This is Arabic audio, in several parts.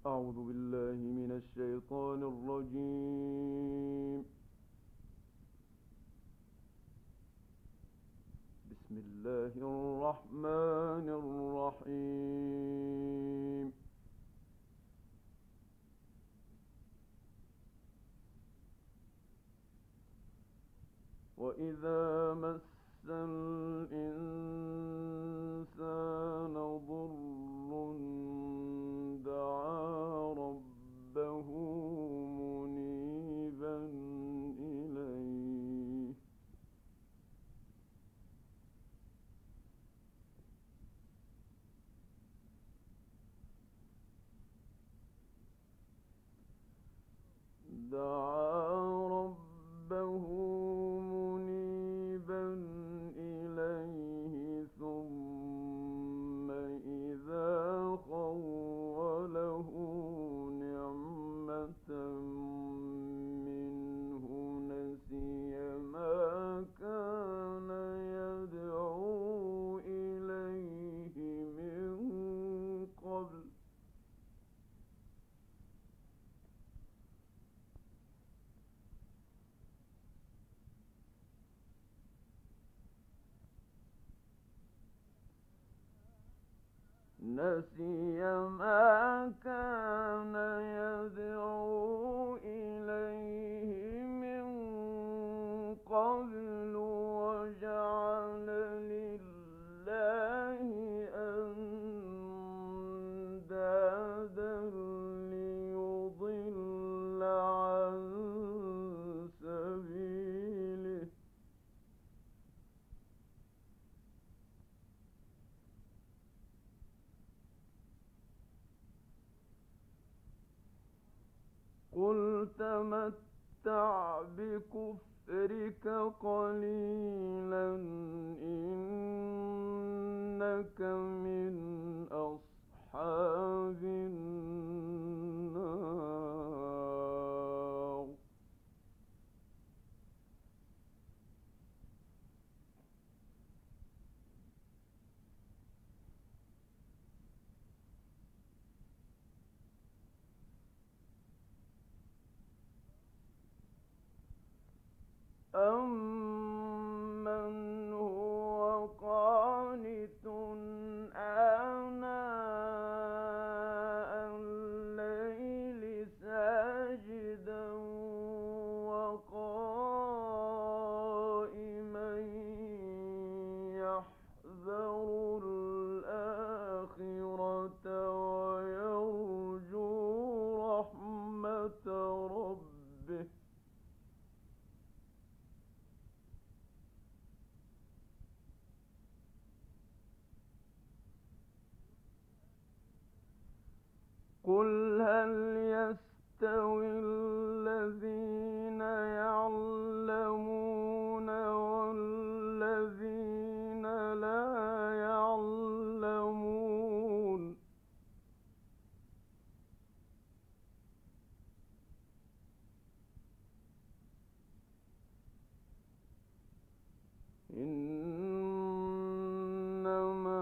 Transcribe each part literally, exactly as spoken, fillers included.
أعوذ بالله من الشيطان الرجيم. بسم الله الرحمن الرحيم. وإذا مس الإنسان ضر دعا ربه منيبا إليه دعا ربه منيبا إليه ثم إذا خوله نعمة منه نسي ما كان يدعو إليه من قبل نسي ما كان يدعو إليه من قبل وجعل لله أندادا ليضل عن سبيله قل تمتع بكفرك قليلا إنك من أصحاب النار أَمَّنْ هُوَ قَانِتٌ آنَاءَ اللَّيْلِ سَاجِدًا وَقَائِمًا يَحْذَرُ الْآخِرَةَ وَيَرْجُو رَحْمَةَ رَبِّهِ قُلْ هَلْ يَسْتَوِي الَّذِينَ يَعْلَمُونَ وَالَّذِينَ لَا يَعْلَمُونَ إِنَّمَا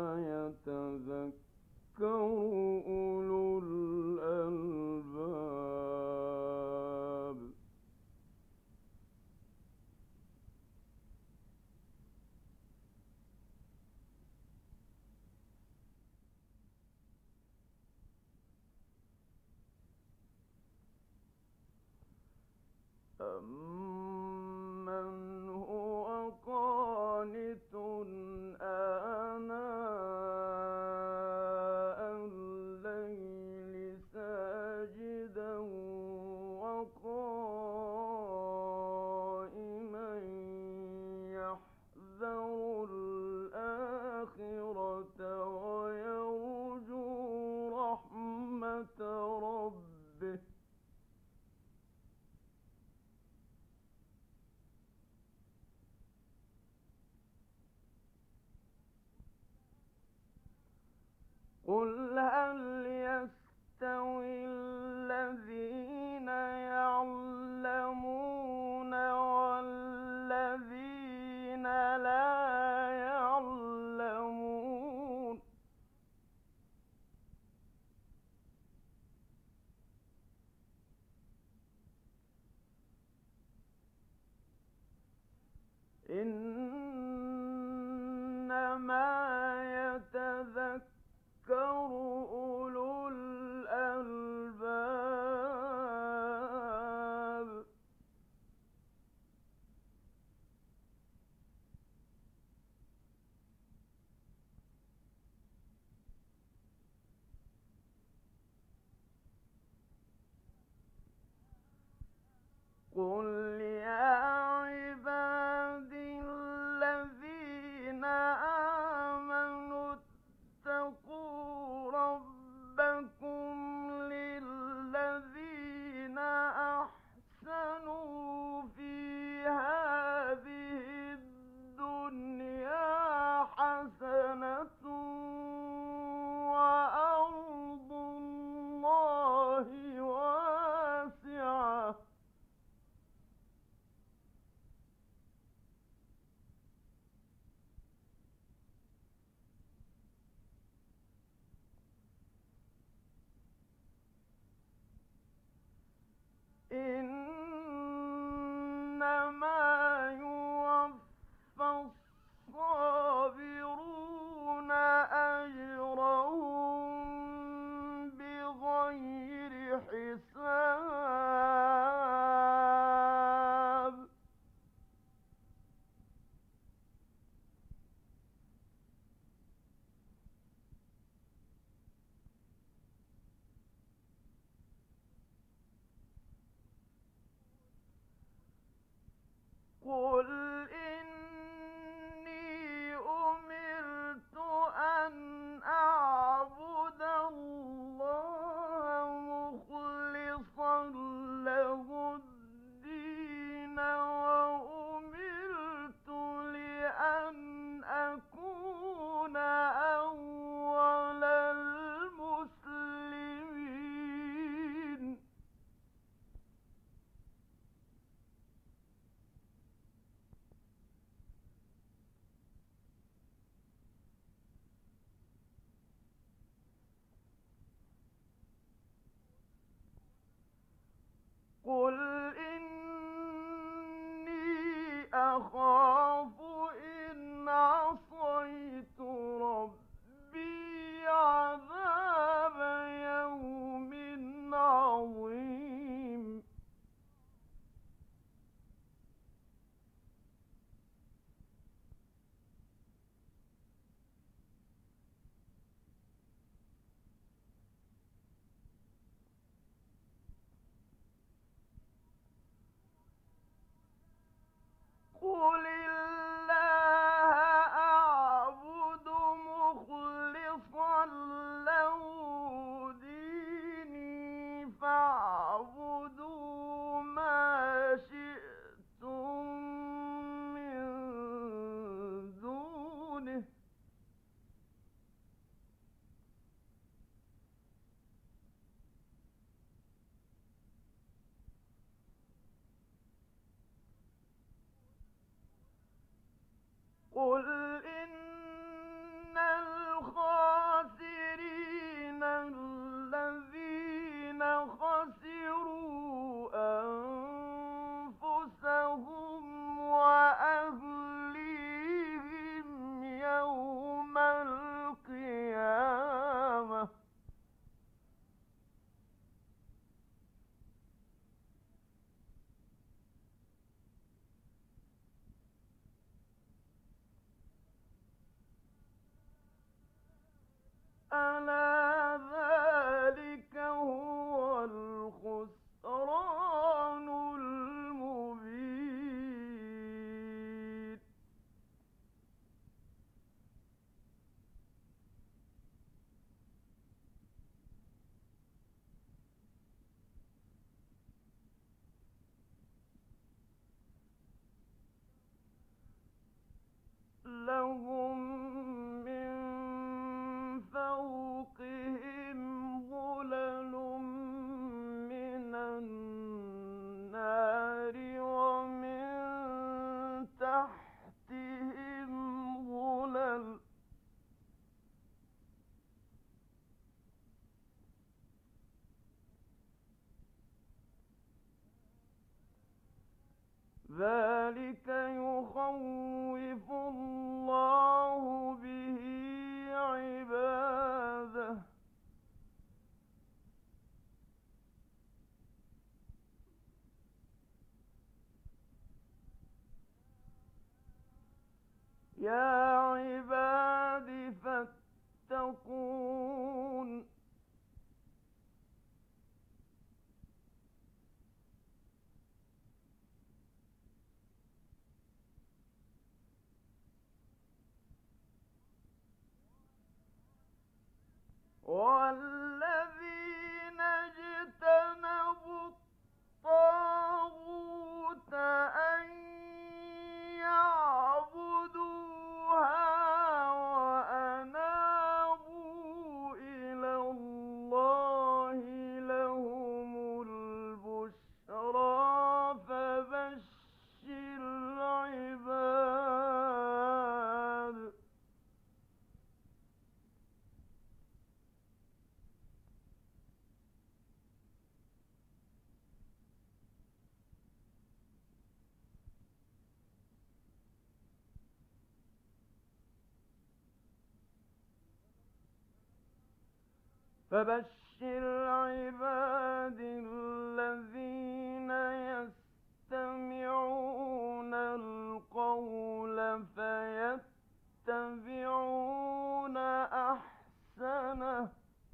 يَتَذَكَّرُ أُولُو الْأَلْبَابِ أَمَّنْ هُوَ قَانِتٌ آنَاءَ إنما يتذكر أولو الألباب. قل يا عبادي الذين آمنوا اتقوا ربكم للذين أحسنوا في هذه الدنيا حسنة وأرض الله واسعة. إنما يوفى الصابرون أجرهم بغير حساب. قل إني أمرت أن أعبد الله مخلصا له الدين وأمرت لأن أكون أول المسلمين. قل إني أخاف إن عصيت ربي عذاب يوم عظيم. قل الله أعبد مخلصا له ديني فاعبدوا ما شئتم من دونه. قل إن الخاسرين الذين خسروا أنفسهم وأهليهم يوم القيامة. ألا ذلك هو الخسران المبين. لهم من فوقهم ظلل من النار ومن تحتهم ظلل. ذلك يخوف فبشر عبادي الذين يستمعون القول فيتبعون أحسنه.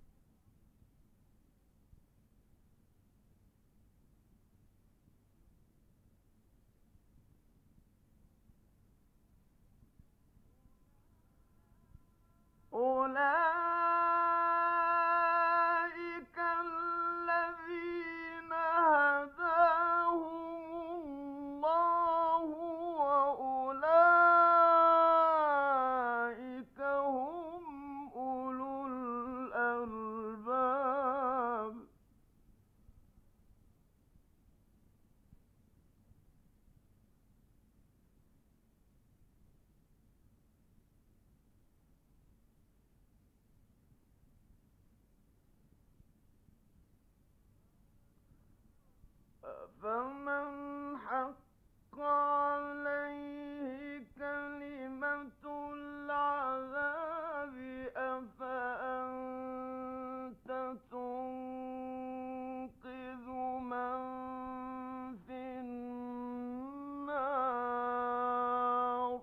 أولئك الذين هداهم الله وأولئك هم أولو الألباب. فمن حق عليه كلمة العذاب أفأنت تنقذ من في النار.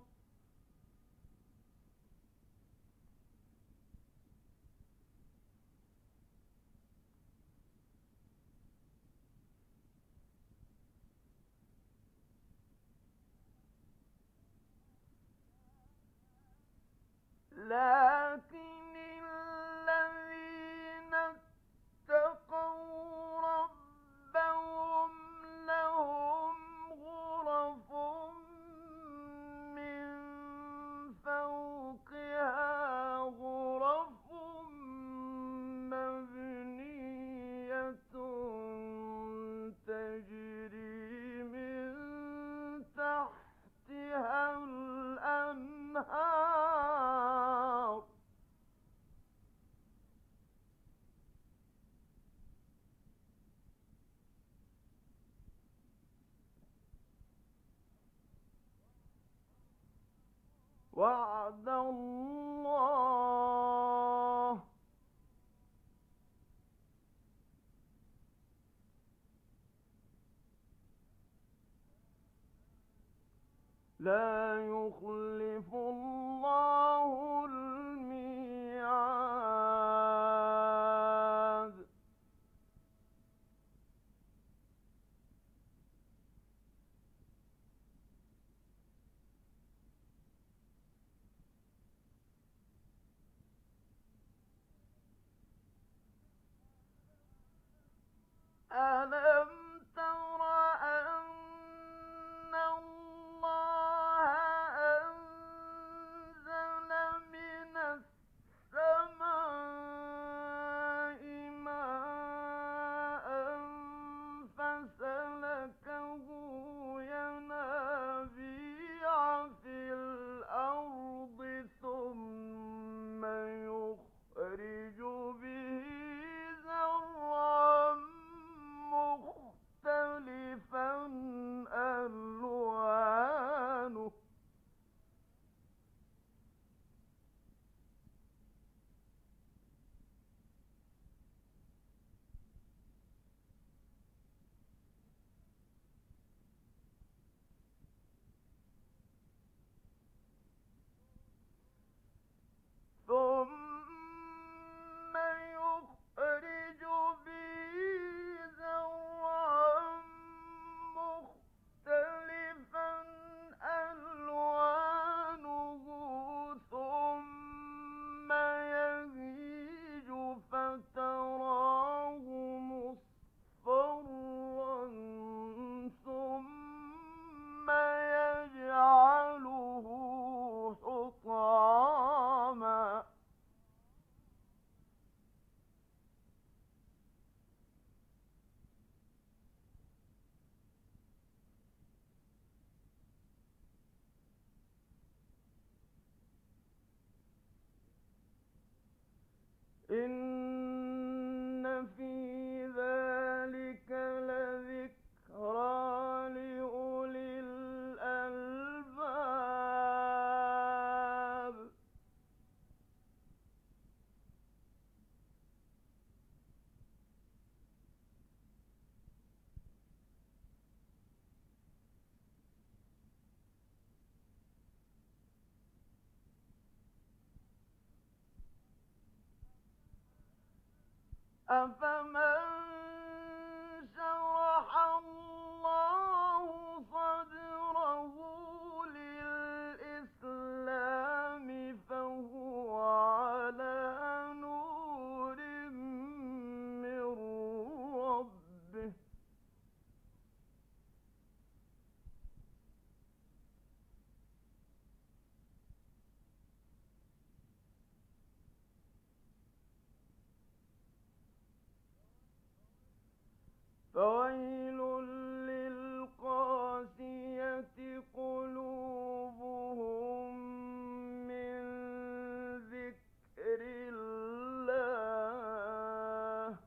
لكن الذين اتقوا ربهم لهم غرف من فوقها غرف مبنية تجري من تحتها الأنهار. وعد الله لا يخلف الله الميعاد. ألم تر أن الله أنزل من السماء ماء فسلكه ينابيع في الأرض ثم يخرج به زرعا مختلفا ألوانه ثم يخرج به زرعا مختلفا ألوانه ثم يهيج فتراه مصفرا ثم يجعله حطاما. إن في ذلك لذكرى لأولي الألباب. أفمن شرح الله صدره للإسلام فهو على نور من ربه فويل للقاسية قلوبهم من ذكر الله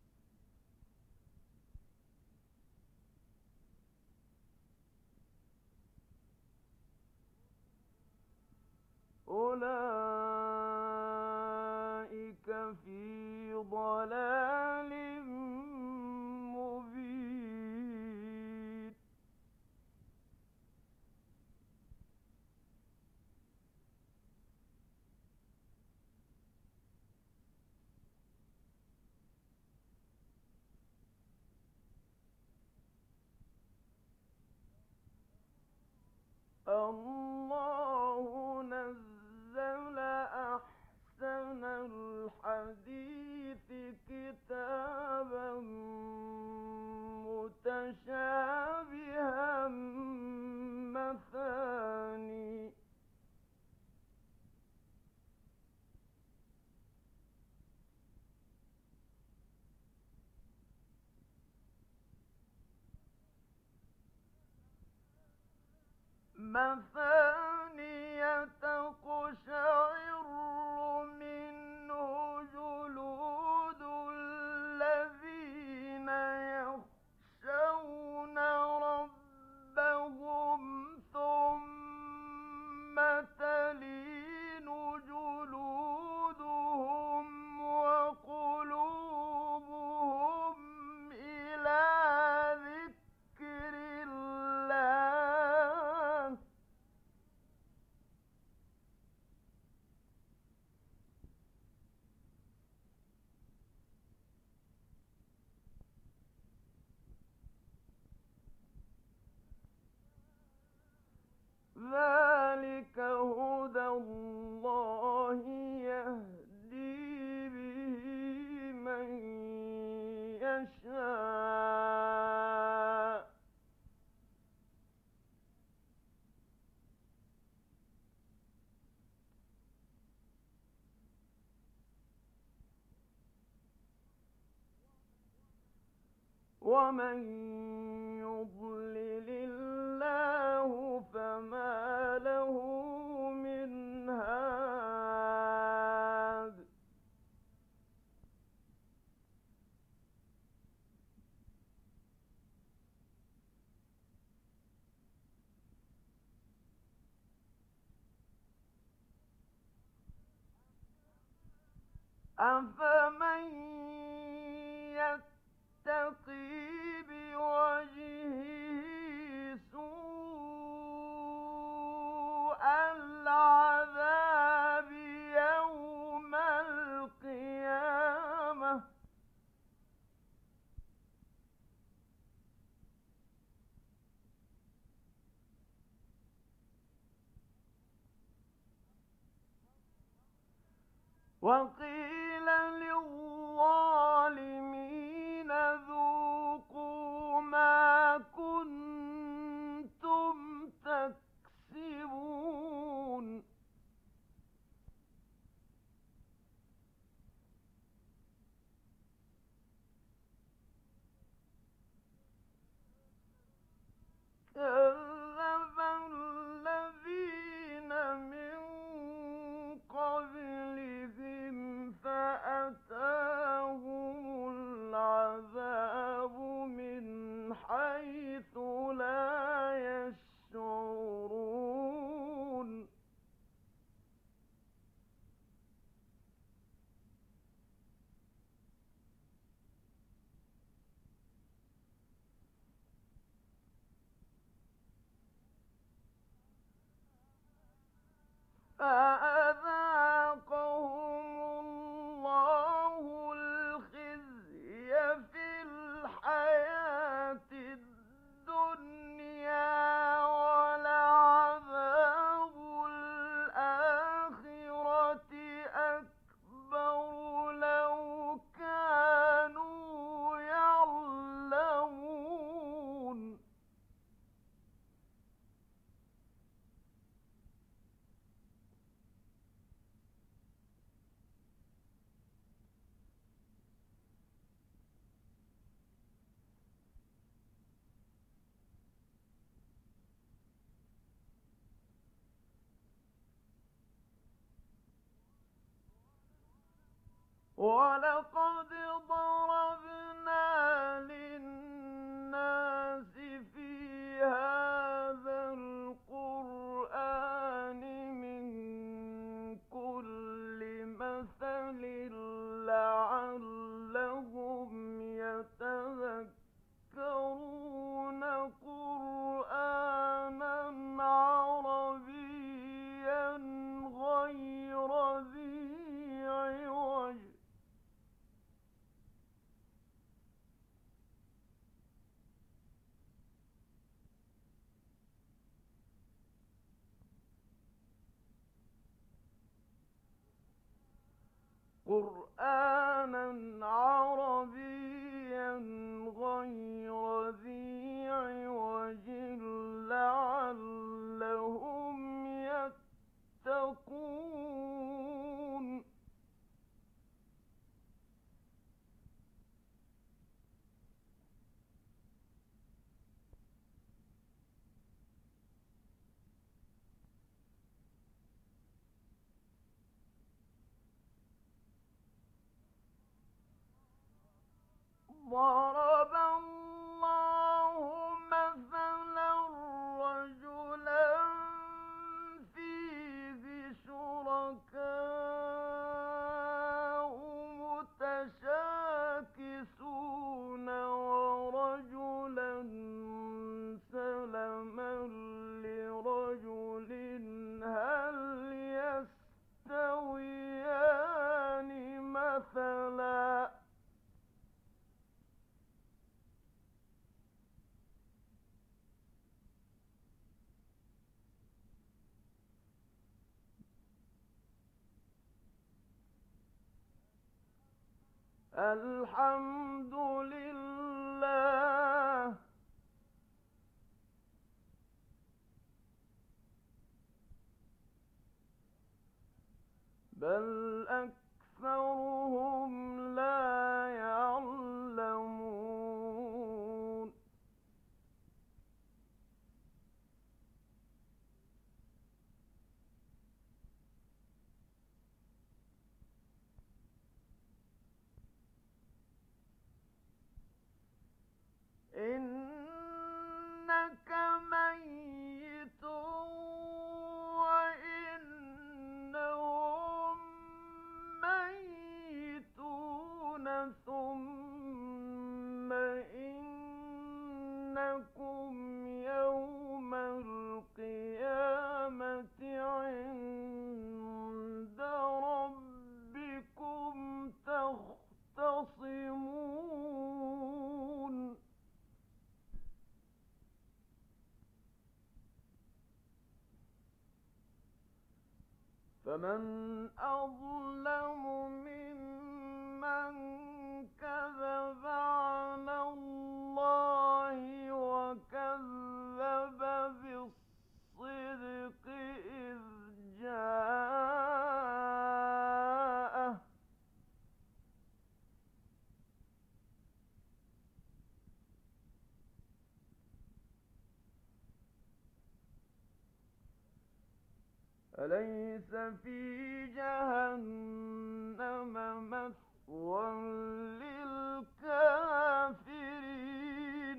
أولئك في ضلال مبين الله نزل أحسن الحديث كتابا متشابها مثاني مثانية تقشعر منه جلود الذين يخشون ربهم ثم تلين جلودهم وقلوبهم إلى ذكر الله ذلك هدى الله يهدي به من يشاء ومن يضلل الله فما له من هاد أفمن يتقي بوجهه سوء العذاب يوم القيامة وقيل للظالمين ذوقوا ما كنتم تكسبون كذب الذين من قبلهم فأتاهم العذاب من حيث لا يشعرون فأذاقهم الله الخزي وَلَقَدْ ضَرَبْنَا لِلنَّاسِ فِي هَٰذَا الْقُرْآنِ مِن كُلِّ مَثَلٍ لَّعَلَّهُمْ يَتَذَكَّرُونَ قُرْآنًا عَرَبِيًّا غَيْرَ ذِي عِوَجٍ قُرْآنًا عَرَبِيًّا غَيْرَ ذِي عِوَجٍ لَّعَلَّهُمْ يَتَّقُونَ ضَرَبَ اللَّهُ مَثَلًا رَّجُلًا فِيهِ شُرَكَاءُ مُتَشَاكِسُونَ وَرَجُلًا سَلَمًا لِّرَجُلٍ هَلْ يَسْتَوِيَانِ مَثَلًا ۚ الْحَمْدُ لِلَّهِ بَلْ أَكْثَرُهُمْ لَا يَعْلَمُونَ إِنَّكَ مَيِّتٌ وَإِنَّهُم مَّيِّتُونَ ثُمَّ إِنَّكُمْ يَوْمَ الْقِيَامَةِ عِندَ رَبِّكُمْ تَخْتَصِمُونَ فَمَنْ أَظْلَمُ مِمَّن كَذَبَ عَلَى اللَّهِ وَكَذَّبَ بِالصِّدْقِ إِذْ جَاءَهُ ۚ أَلَيْسَ فِي جَهَنَّمَ مَثْوًى لِّلْكَافِرِينَ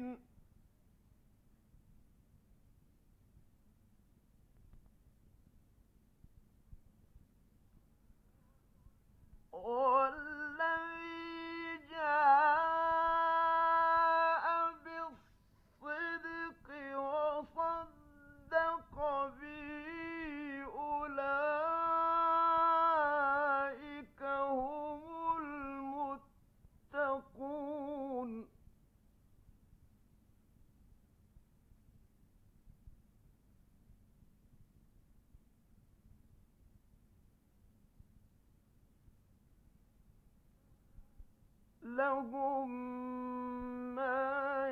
وَالَّذِي جَاءَ بِالصِّدْقِ وَصَدَّقَ بِهِ أُولَٰئِكَ هُمُ الْمُتَّقُونَ لَهُم مَّا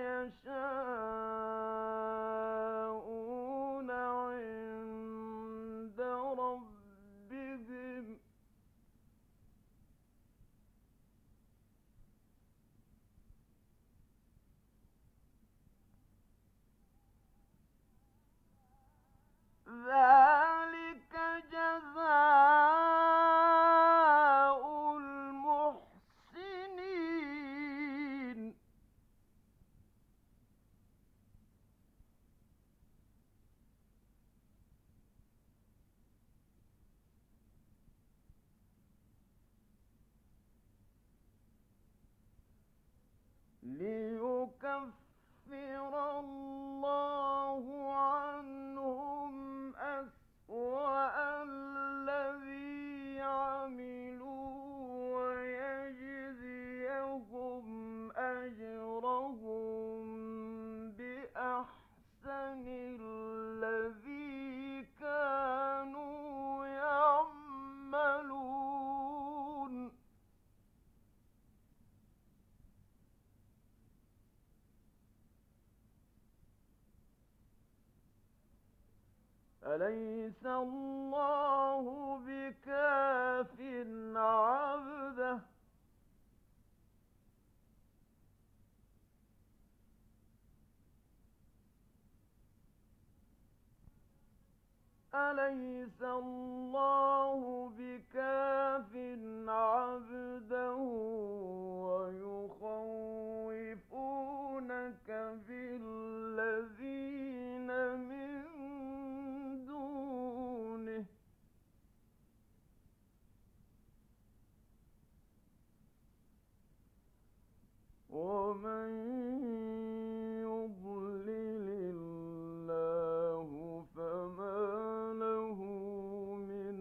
يَشَاءُونَ عِندَ رَبِّهِمْ ۚ ذَٰلِكَ جَزَاءُ الْمُحْسِنِينَ أليس الله بكاف عبده أليس الله بكاف عبده ويخوفونك بالذين من دونه ومن يضلل الله فما له من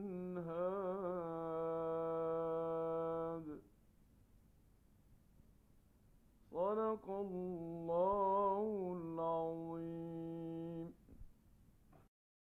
هاد صدق الله